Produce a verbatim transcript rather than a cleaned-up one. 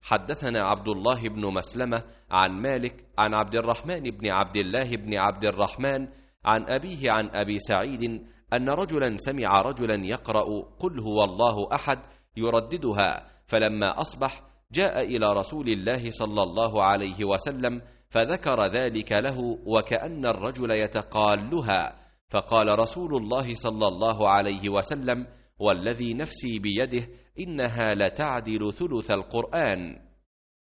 حدثنا عبد الله بن مسلمة عن مالك عن عبد الرحمن بن عبد الله بن عبد الرحمن عن أبيه عن أبي سعيد أن رجلا سمع رجلا يقرأ قل هو الله أحد يرددها، فلما أصبح جاء إلى رسول الله صلى الله عليه وسلم فذكر ذلك له وكأن الرجل يتقالها، فقال رسول الله صلى الله عليه وسلم: والذي نفسي بيده إنها لتعدل ثلث القرآن.